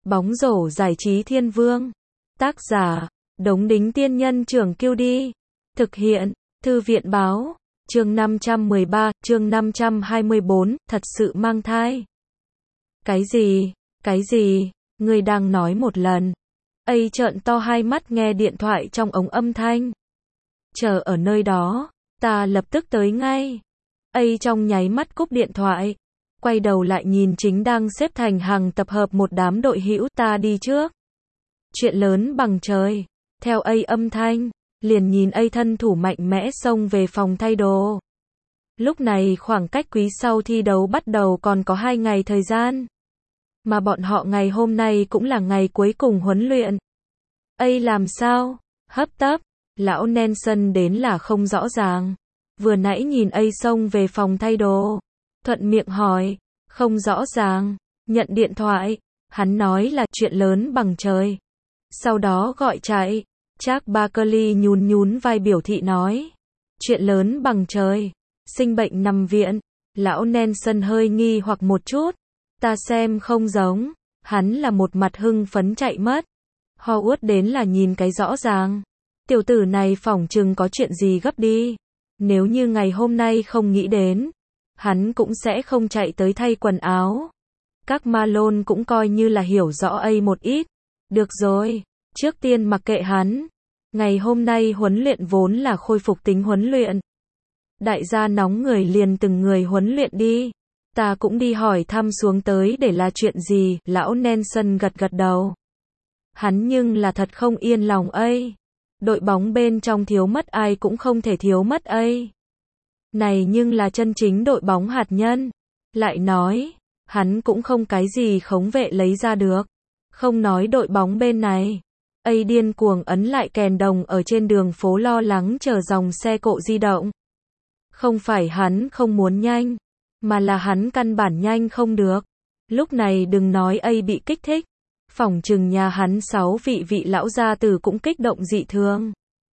Bóng rổ giải trí thiên vương. Tác giả, Đống Đính Tiên Nhân Trưởng Kiêu Đi. Thực hiện, Thư viện Báo. Chương 513, chương 524, thật sự mang thai. Cái gì? Cái gì? Ngươi đang nói một lần. Ây trợn to hai mắt nghe điện thoại trong ống âm thanh. Chờ ở nơi đó, ta lập tức tới ngay. Ây trong nháy mắt cúp điện thoại. Quay đầu lại nhìn chính đang xếp thành hàng tập hợp một đám đội hữu, ta đi trước. Chuyện lớn bằng trời. Theo Ây âm thanh, liền nhìn Ây thân thủ mạnh mẽ xông về phòng thay đồ. Lúc này khoảng cách quý sau thi đấu bắt đầu còn có 2 ngày thời gian. Mà bọn họ ngày hôm nay cũng là ngày cuối cùng huấn luyện. Ây làm sao? Hấp tấp, lão Nelson đến là không rõ ràng. Vừa nãy nhìn Ây xông về phòng thay đồ. Thuận miệng hỏi, không rõ ràng, nhận điện thoại, hắn nói là chuyện lớn bằng trời. Sau đó gọi chạy, Charles Barkley nhún nhún vai biểu thị nói, chuyện lớn bằng trời, sinh bệnh nằm viện. Lão Nelson hơi nghi hoặc một chút, ta xem không giống, hắn là một mặt hưng phấn chạy mất. Howard đến là nhìn cái rõ ràng, tiểu tử này phỏng chừng có chuyện gì gấp đi. Nếu như ngày hôm nay không nghĩ đến, hắn cũng sẽ không chạy tới thay quần áo. Các Malone cũng coi như là hiểu rõ Ây một ít. Được rồi, trước tiên mặc kệ hắn. Ngày hôm nay huấn luyện vốn là khôi phục tính huấn luyện. Đại gia nóng người liền từng người huấn luyện đi. Ta cũng đi hỏi thăm xuống tới để là chuyện gì, lão Nelson gật gật đầu. Hắn nhưng là thật không yên lòng Ây. Đội bóng bên trong thiếu mất ai cũng không thể thiếu mất Ây. Này nhưng là chân chính đội bóng hạt nhân. Lại nói, hắn cũng không cái gì khống vệ lấy ra được. Không nói đội bóng bên này. Ây điên cuồng ấn lại kèn đồng ở trên đường phố lo lắng chờ dòng xe cộ di động. Không phải hắn không muốn nhanh, mà là hắn căn bản nhanh không được. Lúc này đừng nói Ây bị kích thích. Phỏng chừng nhà hắn 6 vị lão gia tử cũng kích động dị thường.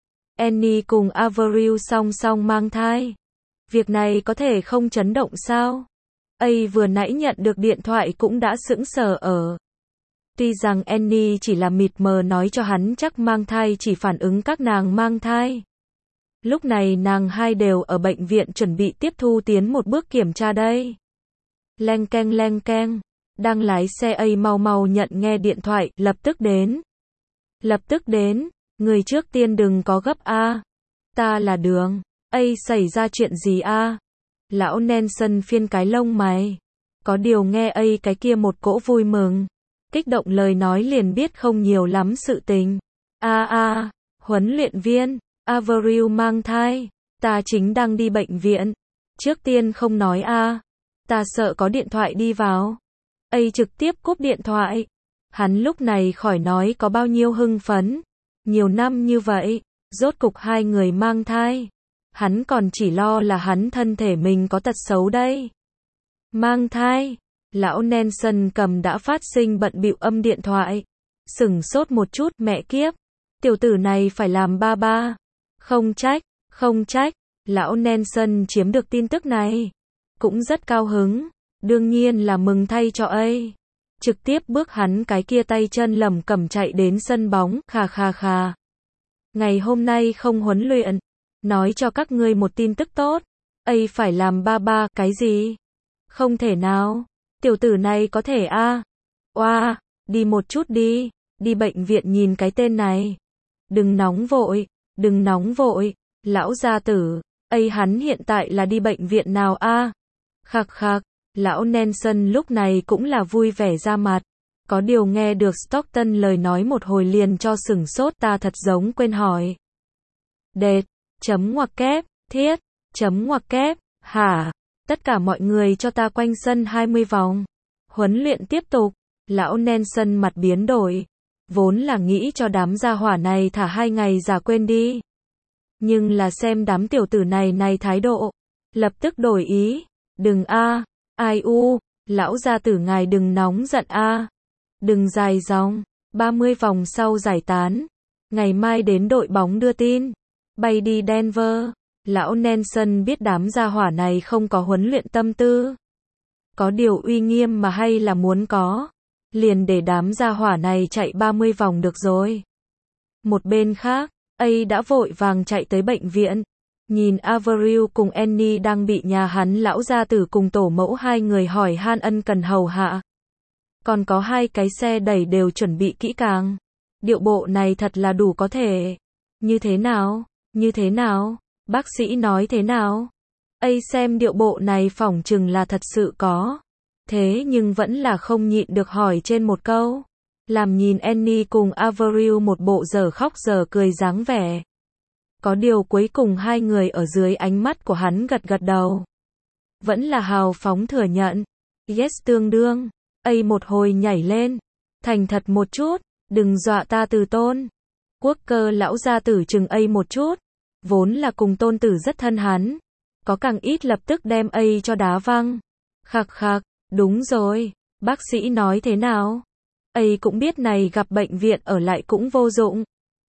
Annie cùng Avril song song mang thai. Việc này có thể không chấn động sao? Ây vừa nãy nhận được điện thoại cũng đã sững sờ ở. Tuy rằng Annie chỉ là mịt mờ nói cho hắn chắc mang thai chỉ phản ứng các nàng mang thai. Lúc này nàng hai đều ở bệnh viện chuẩn bị tiếp thu tiến một bước kiểm tra đây. Leng keng, đang lái xe Ây mau mau nhận nghe điện thoại, lập tức đến. Lập tức đến, người trước tiên đừng có gấp a. Ta là Đường. Ây xảy ra chuyện gì a? Lão Nelson phiên cái lông mày. Có điều nghe Ây cái kia một cỗ vui mừng. Kích động lời nói liền biết không nhiều lắm sự tình. Huấn luyện viên, Avril mang thai. Ta chính đang đi bệnh viện. Trước tiên không nói ta sợ có điện thoại đi vào. Ây trực tiếp cúp điện thoại. Hắn lúc này khỏi nói có bao nhiêu hưng phấn. Nhiều năm như vậy, rốt cục 2 người mang thai. Hắn còn chỉ lo là hắn thân thể mình có tật xấu đây. Mang thai, lão Nelson cầm đã phát sinh bận bịu âm điện thoại. Sửng sốt một chút, mẹ kiếp. Tiểu tử này phải làm ba ba. Không trách, lão Nelson chiếm được tin tức này. Cũng rất cao hứng, đương nhiên là mừng thay cho Ây. Trực tiếp bước hắn cái kia tay chân lẩm cẩm chạy đến sân bóng, khà. Ngày hôm nay không huấn luyện. Nói cho các ngươi một tin tức tốt. Ây phải làm ba ba, cái gì? Không thể nào. Tiểu tử này có thể đi một chút đi. Đi bệnh viện nhìn cái tên này. Đừng nóng vội. Lão gia tử, Ây hắn hiện tại là đi bệnh viện nào Khạc. Lão Nelson lúc này cũng là vui vẻ ra mặt. Có điều nghe được Stockton lời nói một hồi liền cho sửng sốt, ta thật giống quên hỏi. Đệt. Chấm ngoặc kép, thiết, chấm ngoặc kép, hả? Tất cả mọi người cho ta quanh sân 20 vòng. Huấn luyện tiếp tục. Lão Nelson mặt biến đổi. Vốn là nghĩ cho đám gia hỏa này thả 2 ngày giả quên đi. Nhưng là xem đám tiểu tử này thái độ. Lập tức đổi ý. Đừng lão gia tử ngài đừng nóng giận Đừng dài dòng. 30 vòng sau giải tán. Ngày mai đến đội bóng đưa tin. Bay đi Denver. Lão Nelson biết đám gia hỏa này không có huấn luyện tâm tư. Có điều uy nghiêm mà hay là muốn có. liền để đám gia hỏa này chạy 30 vòng được rồi. Một bên khác, A đã vội vàng chạy tới bệnh viện. Nhìn Avril cùng Annie đang bị nhà hắn lão gia tử cùng tổ mẫu hai người hỏi han ân cần hầu hạ. Còn có hai cái xe đẩy đều chuẩn bị kỹ càng. Điệu bộ này thật là đủ có thể. Như thế nào? Như thế nào? Bác sĩ nói thế nào? A xem điệu bộ này phỏng chừng là thật sự có. Thế nhưng vẫn là không nhịn được hỏi trên một câu. Làm nhìn Annie cùng Avril một bộ giờ khóc giờ cười dáng vẻ. Có điều cuối cùng hai người ở dưới ánh mắt của hắn gật gật đầu. Vẫn là hào phóng thừa nhận. Yes tương đương. A một hồi nhảy lên. Thành thật một chút, đừng dọa ta từ tôn. Quốc cơ lão gia tử chừng A một chút. Vốn là cùng tôn tử rất thân hắn. Có càng ít lập tức đem A cho đá văng. Khạc khạc, đúng rồi, bác sĩ nói thế nào? A cũng biết này gặp bệnh viện ở lại cũng vô dụng.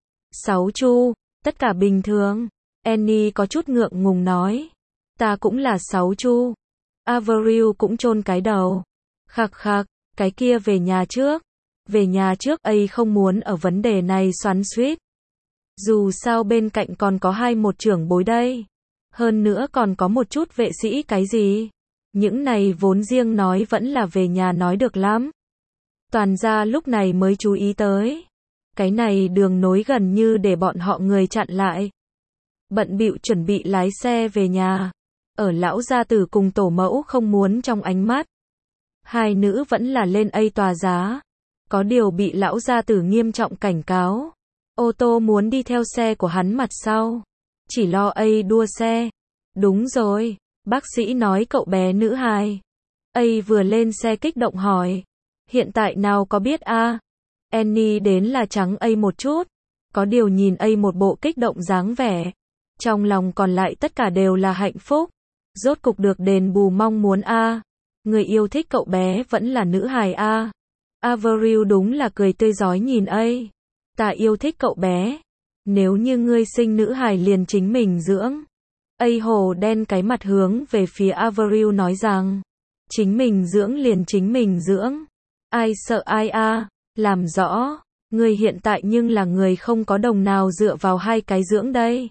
6 chu, tất cả bình thường. Annie có chút ngượng ngùng nói. Ta cũng là 6 chu. Avril cũng chôn cái đầu. Khạc khạc, cái kia về nhà trước. Về nhà trước A không muốn ở vấn đề này xoắn xuýt. Dù sao bên cạnh còn có một trưởng bối đây. Hơn nữa còn có một chút vệ sĩ cái gì. Những này vốn riêng nói vẫn là về nhà nói được lắm. Toàn gia lúc này mới chú ý tới. Cái này đường nối gần như để bọn họ người chặn lại. Bận bịu chuẩn bị lái xe về nhà. Ở lão gia tử cùng tổ mẫu không muốn trong ánh mắt. Hai nữ vẫn là lên A tòa giá. Có điều bị lão gia tử nghiêm trọng cảnh cáo. Ô tô muốn đi theo xe của hắn mặt sau. Chỉ lo A đua xe. Đúng rồi, bác sĩ nói cậu bé nữ hài. A vừa lên xe kích động hỏi. Hiện tại nào có biết a? Annie đến là trắng A một chút. Có điều nhìn A một bộ kích động dáng vẻ. Trong lòng còn lại tất cả đều là hạnh phúc. Rốt cục được đền bù mong muốn a. Người yêu thích cậu bé vẫn là nữ hài a. Avril đúng là cười tươi rói nhìn A. Ta yêu thích cậu bé. Nếu như ngươi sinh nữ hài liền chính mình dưỡng. A hồ đen cái mặt hướng về phía Avril nói rằng. Chính mình dưỡng liền chính mình dưỡng. Ai sợ ai a? Làm rõ. Ngươi hiện tại nhưng là người không có đồng nào dựa vào hai cái dưỡng đây.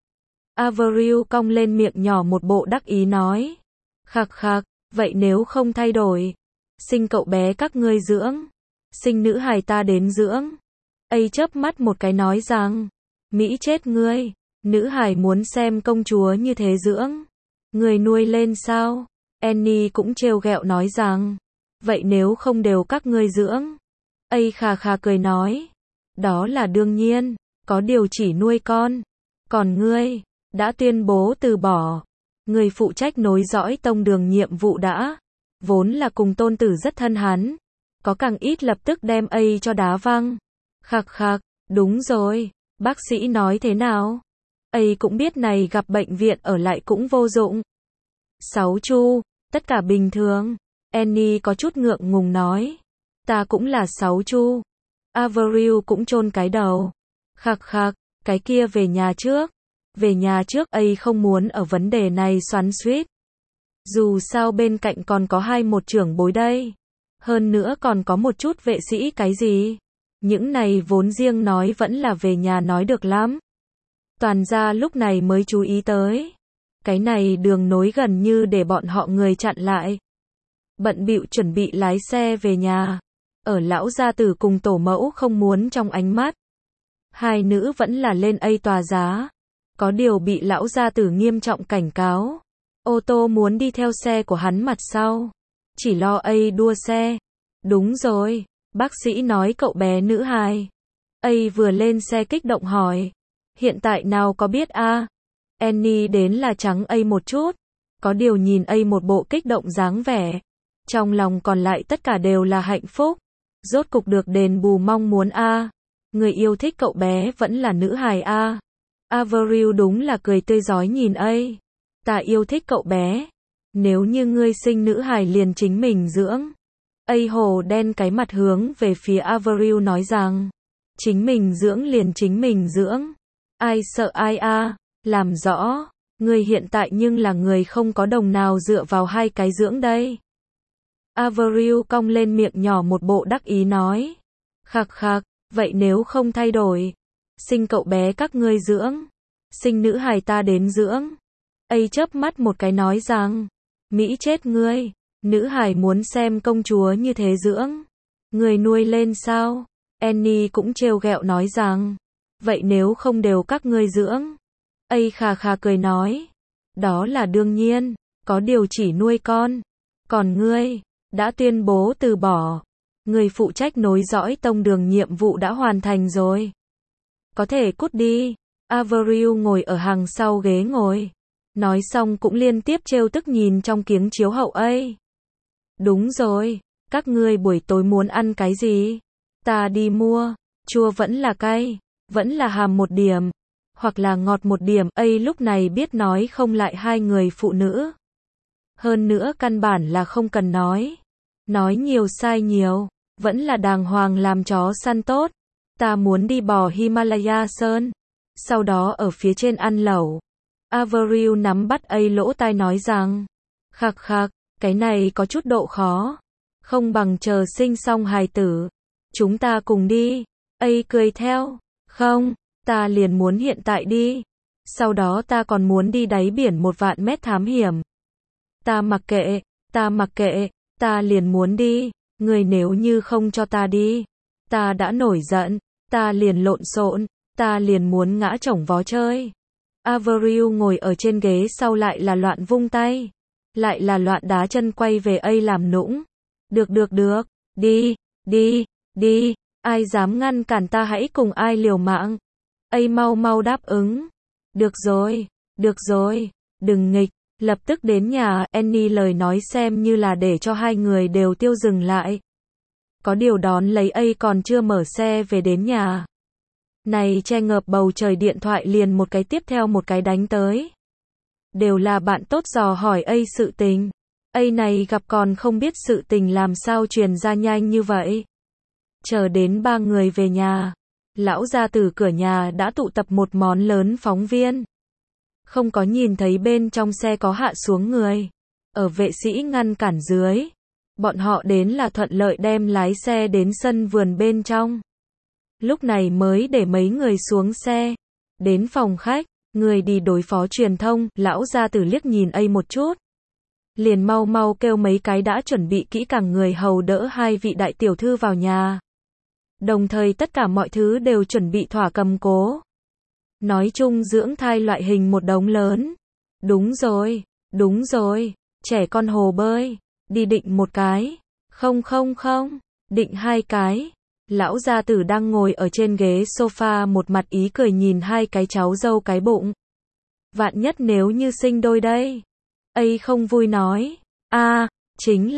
Avril cong lên miệng nhỏ một bộ đắc ý nói. Khạc khạc, vậy nếu không thay đổi. Sinh cậu bé các ngươi dưỡng. Sinh nữ hài ta đến dưỡng. A chớp mắt một cái nói rằng. Mỹ chết ngươi. Nữ hài muốn xem công chúa như thế dưỡng. Người nuôi lên sao? Annie cũng trêu ghẹo nói rằng. Vậy nếu không đều các ngươi dưỡng? A khà khà cười nói. Đó là đương nhiên. Có điều chỉ nuôi con. Còn ngươi, đã tuyên bố từ bỏ. Người phụ trách nối dõi tông đường nhiệm vụ đã. Vốn là cùng tôn tử rất thân hắn. Có càng ít lập tức đem A cho đá văng. Khạc khạc, đúng rồi. Bác sĩ nói thế nào? A cũng biết này gặp bệnh viện ở lại cũng vô dụng. 6 chu, tất cả bình thường. Annie có chút ngượng ngùng nói. Ta cũng là 6 chu. Avril cũng chôn cái đầu. Khạc khạc, cái kia về nhà trước. Về nhà trước A không muốn ở vấn đề này xoắn xuýt. Dù sao bên cạnh còn có một trưởng bối đây. Hơn nữa còn có một chút vệ sĩ cái gì. Những này vốn riêng nói vẫn là về nhà nói được lắm. Toàn gia lúc này mới chú ý tới. Cái này đường nối gần như để bọn họ người chặn lại. Bận bịu chuẩn bị lái xe về nhà. Ở lão gia tử cùng tổ mẫu không muốn trong ánh mắt. Hai nữ vẫn là lên A tòa giá. Có điều bị lão gia tử nghiêm trọng cảnh cáo. Ô tô muốn đi theo xe của hắn mặt sau. Chỉ lo A đua xe. Đúng rồi, bác sĩ nói cậu bé nữ hài. A vừa lên xe kích động hỏi. Hiện tại nào có biết a? Annie đến là trắng A một chút. Có điều nhìn A một bộ kích động dáng vẻ. Trong lòng còn lại tất cả đều là hạnh phúc. Rốt cục được đền bù mong muốn a. Người yêu thích cậu bé vẫn là nữ hài a. Avril đúng là cười tươi rói nhìn A. Ta yêu thích cậu bé. Nếu như ngươi sinh nữ hài liền chính mình dưỡng. A hồ đen cái mặt hướng về phía Avril nói rằng. Chính mình dưỡng liền chính mình dưỡng. Ai sợ ai a? Làm rõ. Ngươi hiện tại nhưng là người không có đồng nào dựa vào hai cái dưỡng đây. Avril cong lên miệng nhỏ một bộ đắc ý nói. Khạc khạc, vậy nếu không thay đổi, sinh cậu bé các ngươi dưỡng, sinh nữ hài ta đến dưỡng. Ấy chớp mắt một cái nói rằng, Mỹ chết ngươi, nữ hài muốn xem công chúa như thế dưỡng, người nuôi lên sao? Annie cũng trêu ghẹo nói rằng, vậy nếu không đều các ngươi dưỡng? Ấy khà khà cười nói, đó là đương nhiên, có điều chỉ nuôi con. Còn ngươi, đã tuyên bố từ bỏ. Người phụ trách nối dõi tông đường nhiệm vụ đã hoàn thành rồi. Có thể cút đi. Avril ngồi ở hàng sau ghế ngồi. Nói xong cũng liên tiếp trêu tức nhìn trong kiếng chiếu hậu ấy. Đúng rồi, các ngươi buổi tối muốn ăn cái gì? Ta đi mua, chua vẫn là cay, vẫn là hàm một điểm, hoặc là ngọt một điểm. Ấy lúc này biết nói không lại hai người phụ nữ. Hơn nữa căn bản là không cần nói. Nói nhiều sai nhiều, vẫn là đàng hoàng làm chó săn tốt. Ta muốn đi bò Himalaya Sơn, sau đó ở phía trên ăn lẩu. Avril nắm bắt ấy lỗ tai nói rằng, khạc khạc, cái này có chút độ khó. Không bằng chờ sinh xong hài tử, chúng ta cùng đi. Ấy cười theo, không, ta liền muốn hiện tại đi. Sau đó ta còn muốn đi đáy biển 1.000 mét thám hiểm. Ta mặc kệ, ta mặc kệ, ta liền muốn đi. Người nếu như không cho ta đi, ta đã nổi giận, ta liền lộn xộn, ta liền muốn ngã chổng vó chơi. Avril ngồi ở trên ghế sau lại là loạn vung tay, lại là loạn đá chân quay về ấy làm nũng. Được được được, đi, đi, đi, ai dám ngăn cản ta hãy cùng ai liều mạng. Ấy mau mau đáp ứng. Được rồi, đừng nghịch. Lập tức đến nhà, Annie lời nói xem như là để cho hai người đều tiêu dừng lại. Có điều đón lấy ấy còn chưa mở xe về đến nhà. Này che ngợp bầu trời điện thoại liền một cái tiếp theo một cái đánh tới. Đều là bạn tốt dò hỏi ấy sự tình. Ấy này gặp còn không biết sự tình làm sao truyền ra nhanh như vậy. Chờ đến ba người về nhà. Lão gia từ cửa nhà đã tụ tập một món lớn phóng viên. Không có nhìn thấy bên trong xe có hạ xuống người. Ở vệ sĩ ngăn cản dưới. Bọn họ đến là thuận lợi đem lái xe đến sân vườn bên trong. Lúc này mới để mấy người xuống xe. Đến phòng khách, người đi đối phó truyền thông, lão gia tử liếc nhìn ấy một chút. Liền mau mau kêu mấy cái đã chuẩn bị kỹ càng người hầu đỡ hai vị đại tiểu thư vào nhà. Đồng thời tất cả mọi thứ đều chuẩn bị thỏa cầm cố. Nói chung dưỡng thai loại hình một đống lớn. Đúng rồi, trẻ con hồ bơi, đi định một cái. Không, định hai cái. Lão gia tử đang ngồi ở trên ghế sofa một mặt ý cười nhìn hai cái cháu dâu cái bụng. Vạn nhất nếu như sinh đôi đây. Ấy không vui nói. Chính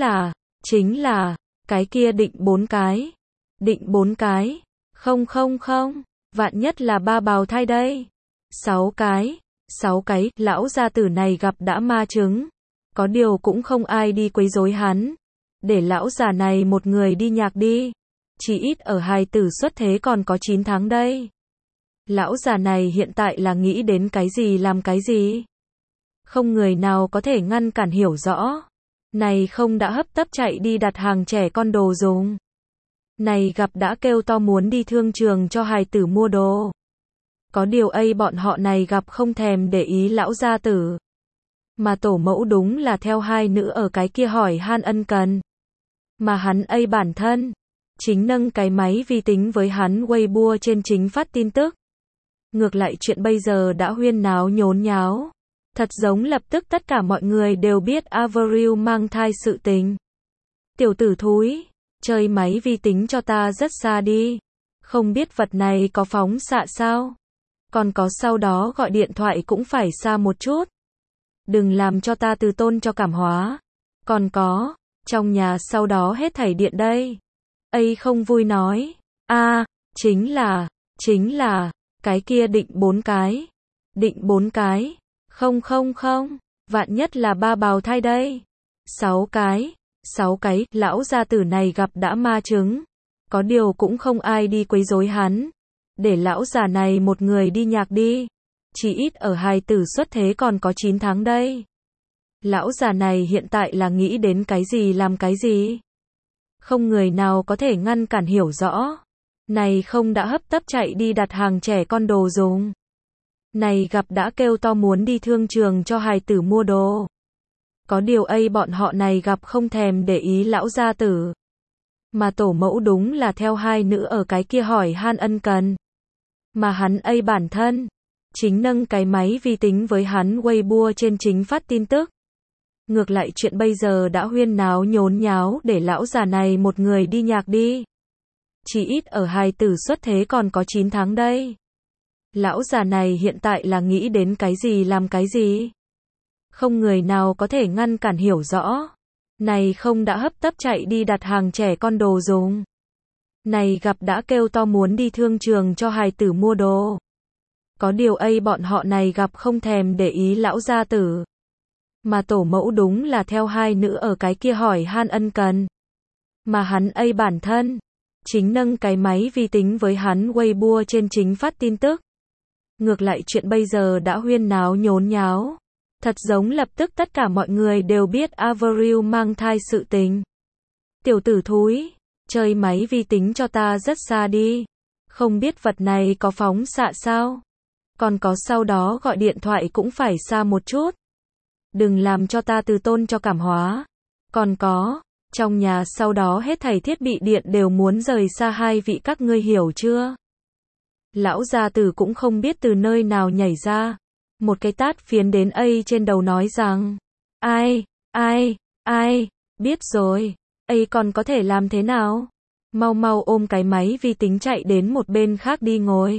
là, cái kia định 4 cái. Định 4 cái. Không, vạn nhất là 3 bào thai đây. 6 cái, lão gia tử này gặp đã ma chứng. Có điều cũng không ai đi quấy rối hắn. Để lão già này một người đi nhạc đi. Chỉ ít ở hài tử xuất thế còn có 9 tháng đây. Lão già này hiện tại là nghĩ đến cái gì làm cái gì. Không người nào có thể ngăn cản hiểu rõ. Này không đã hấp tấp chạy đi đặt hàng trẻ con đồ dùng. Này gặp đã kêu to muốn đi thương trường cho hài tử mua đồ. Có điều ấy bọn họ này gặp không thèm để ý lão gia tử. Mà tổ mẫu đúng là theo hai nữ ở cái kia hỏi han ân cần. Mà hắn ấy bản thân chính nâng cái máy vi tính với hắn Weibo trên chính phát tin tức. Ngược lại chuyện bây giờ đã huyên náo nhốn nháo. Thật giống lập tức tất cả mọi người đều biết Avril mang thai sự tình. Tiểu tử thúi, chơi máy vi tính cho ta rất xa đi. Không biết vật này có phóng xạ sao? Còn có sau đó gọi điện thoại cũng phải xa một chút. Đừng làm cho ta từ tôn cho cảm hóa. Còn có, trong nhà sau đó hết thảy điện đây. Ấy không vui nói. Chính là, cái kia định 4 cái. Định 4 cái. Không, vạn nhất là 3 bào thai đây. 6 cái, lão gia tử này gặp đã ma chứng. Có điều cũng không ai đi quấy rối hắn. Để lão già này một người đi nhạc đi. Chỉ ít ở hài tử xuất thế còn có 9 tháng đây. Lão già này hiện tại là nghĩ đến cái gì làm cái gì? Không người nào có thể ngăn cản hiểu rõ. Này không đã hấp tấp chạy đi đặt hàng trẻ con đồ dùng. Này gặp đã kêu to muốn đi thương trường cho hài tử mua đồ. Có điều ấy bọn họ này gặp không thèm để ý lão gia tử. Mà tổ mẫu đúng là theo hai nữ ở cái kia hỏi han ân cần. Mà hắn ấy bản thân chính nâng cái máy vi tính với hắn Weibo trên chính phát tin tức. Ngược lại chuyện bây giờ đã huyên náo nhốn nháo để lão già này một người đi nhạc đi. Chỉ ít ở hài tử xuất thế còn có 9 tháng đây. Lão già này hiện tại là nghĩ đến cái gì làm cái gì? Không người nào có thể ngăn cản hiểu rõ. Này không đã hấp tấp chạy đi đặt hàng trẻ con đồ dùng. Này gặp đã kêu to muốn đi thương trường cho hài tử mua đồ. Có điều ấy bọn họ này gặp không thèm để ý lão gia tử. Mà tổ mẫu đúng là theo hai nữ ở cái kia hỏi han ân cần. Mà hắn ấy bản thân chính nâng cái máy vi tính với hắn Weibo trên chính phát tin tức. Ngược lại chuyện bây giờ đã huyên náo nhốn nháo. Thật giống lập tức tất cả mọi người đều biết Avril mang thai sự tình. Tiểu tử thúi, chơi máy vi tính cho ta rất xa đi. Không biết vật này có phóng xạ sao? Còn có sau đó gọi điện thoại cũng phải xa một chút. Đừng làm cho ta từ tôn cho cảm hóa. Còn có, trong nhà sau đó hết thảy thiết bị điện đều muốn rời xa hai vị các ngươi hiểu chưa? Lão gia tử cũng không biết từ nơi nào nhảy ra. Một cái tát phiến đến ấy trên đầu nói rằng, ai, biết rồi, ấy còn có thể làm thế nào? Mau mau ôm cái máy vi tính chạy đến một bên khác đi ngồi.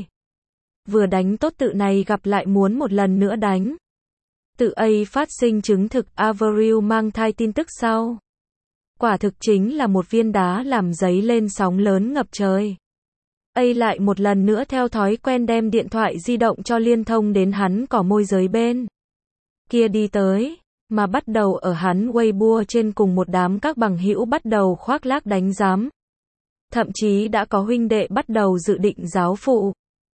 Vừa đánh tốt tự này gặp lại muốn một lần nữa đánh. Tự ấy phát sinh chứng thực Avril mang thai tin tức sau. Quả thực chính là một viên đá làm dấy lên sóng lớn ngập trời. ấy lại một lần nữa theo thói quen đem điện thoại di động cho liên thông đến hắn cỏ môi giới bên kia đi tới, mà bắt đầu ở hắn Weibo trên cùng một đám các bằng hữu bắt đầu khoác lác đánh giám. Thậm chí đã có huynh đệ bắt đầu dự định giáo phụ.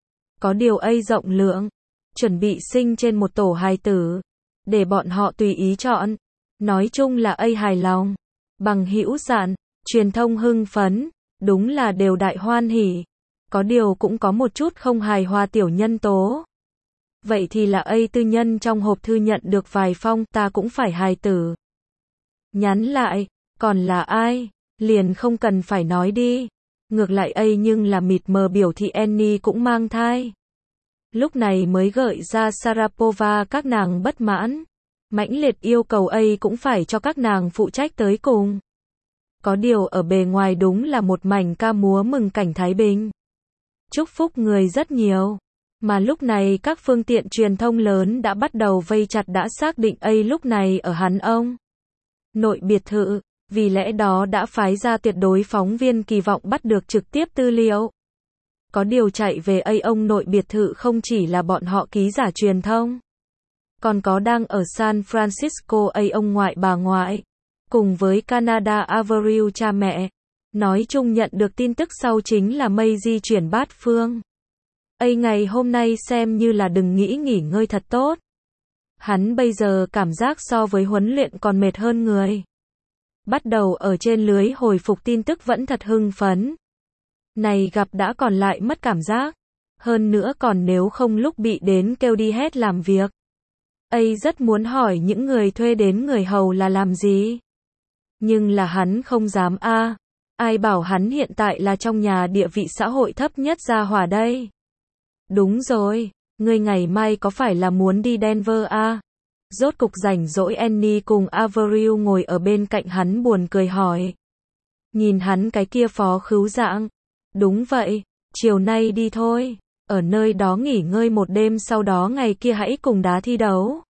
Có điều ấy rộng lượng, chuẩn bị sinh trên một tổ hài tử, để bọn họ tùy ý chọn. Nói chung là ấy hài lòng, bằng hữu sạn, truyền thông hưng phấn, đúng là đều đại hoan hỉ. Có điều cũng có một chút không hài hòa tiểu nhân tố. Vậy thì là ấy tư nhân trong hộp thư nhận được vài phong ta cũng phải hài tử. Nhắn lại, còn là ai? Liền không cần phải nói đi. Ngược lại ấy nhưng là mịt mờ biểu thị Annie cũng mang thai. Lúc này mới gợi ra Sharapova các nàng bất mãn. Mãnh liệt yêu cầu ấy cũng phải cho các nàng phụ trách tới cùng. Có điều ở bề ngoài đúng là một mảnh ca múa mừng cảnh Thái Bình. Chúc phúc người rất nhiều. Mà lúc này các phương tiện truyền thông lớn đã bắt đầu vây chặt đã xác định ấy lúc này ở hắn ông nội biệt thự. Vì lẽ đó đã phái ra tuyệt đối phóng viên kỳ vọng bắt được trực tiếp tư liệu. Có điều chạy về ấy ông nội biệt thự không chỉ là bọn họ ký giả truyền thông. Còn có đang ở San Francisco ấy ông ngoại bà ngoại. Cùng với Canada Avril cha mẹ. Nói chung nhận được tin tức sau chính là mây di chuyển bát phương. ấy ngày hôm nay xem như là đừng nghĩ nghỉ ngơi thật tốt. Hắn bây giờ cảm giác so với huấn luyện còn mệt hơn người. Bắt đầu ở trên lưới hồi phục tin tức vẫn thật hưng phấn. Này gặp đã còn lại mất cảm giác. Hơn nữa còn nếu không lúc bị đến kêu đi hết làm việc. ấy rất muốn hỏi những người thuê đến người hầu là làm gì. Nhưng là hắn không dám a. Ai bảo hắn hiện tại là trong nhà địa vị xã hội thấp nhất gia hỏa đây. Đúng rồi, ngươi ngày mai có phải là muốn đi Denver a? Rốt cục rảnh rỗi Annie cùng Avril ngồi ở bên cạnh hắn buồn cười hỏi. Nhìn hắn cái kia phó khứu dạng. Đúng vậy, chiều nay đi thôi. Ở nơi đó nghỉ ngơi một đêm sau đó ngày kia hãy cùng đá thi đấu.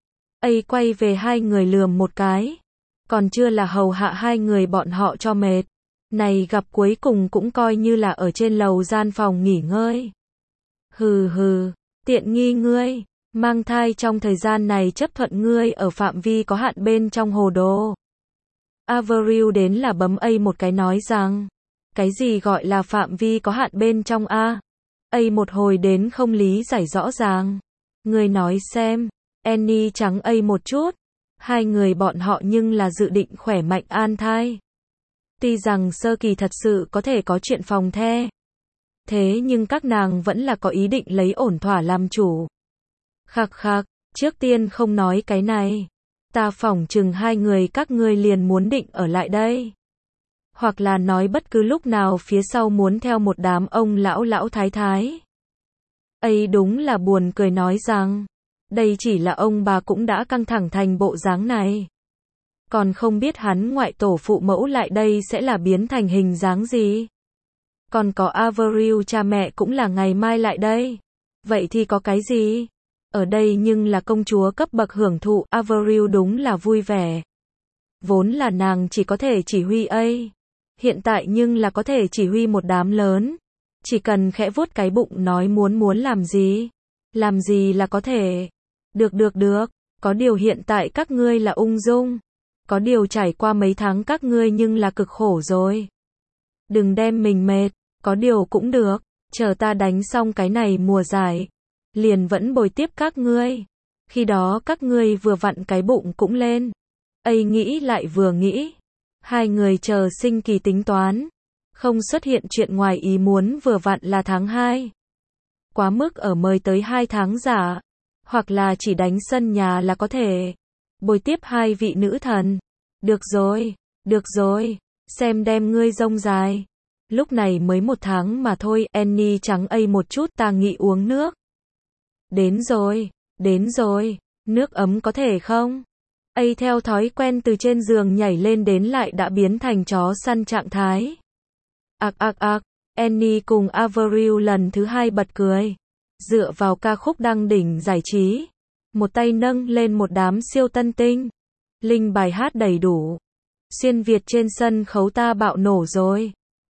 ấy quay về hai người lườm một cái. Còn chưa là hầu hạ hai người bọn họ cho mệt. Này gặp cuối cùng cũng coi như là ở trên lầu gian phòng nghỉ ngơi. Hừ, tiện nghi ngươi. Mang thai trong thời gian này chấp thuận ngươi ở phạm vi có hạn bên trong hồ đồ. Avril đến là bấm ấy một cái nói rằng. Cái gì gọi là phạm vi có hạn bên trong a? ấy một hồi đến không lý giải rõ ràng. Ngươi nói xem. Annie trắng ấy một chút. Hai người bọn họ nhưng là dự định khỏe mạnh an thai. Tuy rằng sơ kỳ thật sự có thể có chuyện phòng the. Thế nhưng các nàng vẫn là có ý định lấy ổn thỏa làm chủ. Khạc khạc, trước tiên không nói cái này. Ta phỏng chừng hai người các ngươi liền muốn định ở lại đây. Hoặc là nói bất cứ lúc nào phía sau muốn theo một đám ông lão thái thái. Ấy đúng là buồn cười nói rằng, đây chỉ là ông bà cũng đã căng thẳng thành bộ dáng này. Còn không biết hắn ngoại tổ phụ mẫu lại đây sẽ là biến thành hình dáng gì. Còn có Avril cha mẹ cũng là ngày mai lại đây. Vậy thì có cái gì? Ở đây nhưng là công chúa cấp bậc hưởng thụ, Avril đúng là vui vẻ. Vốn là nàng chỉ có thể chỉ huy ấy. Hiện tại nhưng là có thể chỉ huy một đám lớn. Chỉ cần khẽ vuốt cái bụng nói muốn làm gì. Làm gì là có thể. Được. Có điều hiện tại các ngươi là ung dung. Có điều trải qua mấy tháng các ngươi nhưng là cực khổ rồi. Đừng đem mình mệt. Có điều cũng được. Chờ ta đánh xong cái này mùa giải. Liền vẫn bồi tiếp các ngươi. Khi đó các ngươi vừa vặn cái bụng cũng lên. Ấy nghĩ lại vừa nghĩ. Hai người chờ sinh kỳ tính toán. Không xuất hiện chuyện ngoài ý muốn vừa vặn là tháng 2. Quá mức ở mời tới 2 tháng giả. Hoặc là chỉ đánh sân nhà là có thể. Bồi tiếp hai vị nữ thần. Được rồi. Xem đem ngươi rông dài. Lúc này mới 1 tháng mà thôi. Annie trắng ấy một chút, ta nghĩ uống nước. Đến rồi. Nước ấm có thể không? Ấy theo thói quen từ trên giường nhảy lên đến lại đã biến thành chó săn trạng thái. Ạc. Annie cùng Avril lần thứ 2 bật cười. Dựa vào ca khúc đăng đỉnh giải trí. Một tay nâng lên một đám siêu tân tinh. Linh bài hát đầy đủ. Xuyên Việt trên sân khấu ta bạo nổ rồi.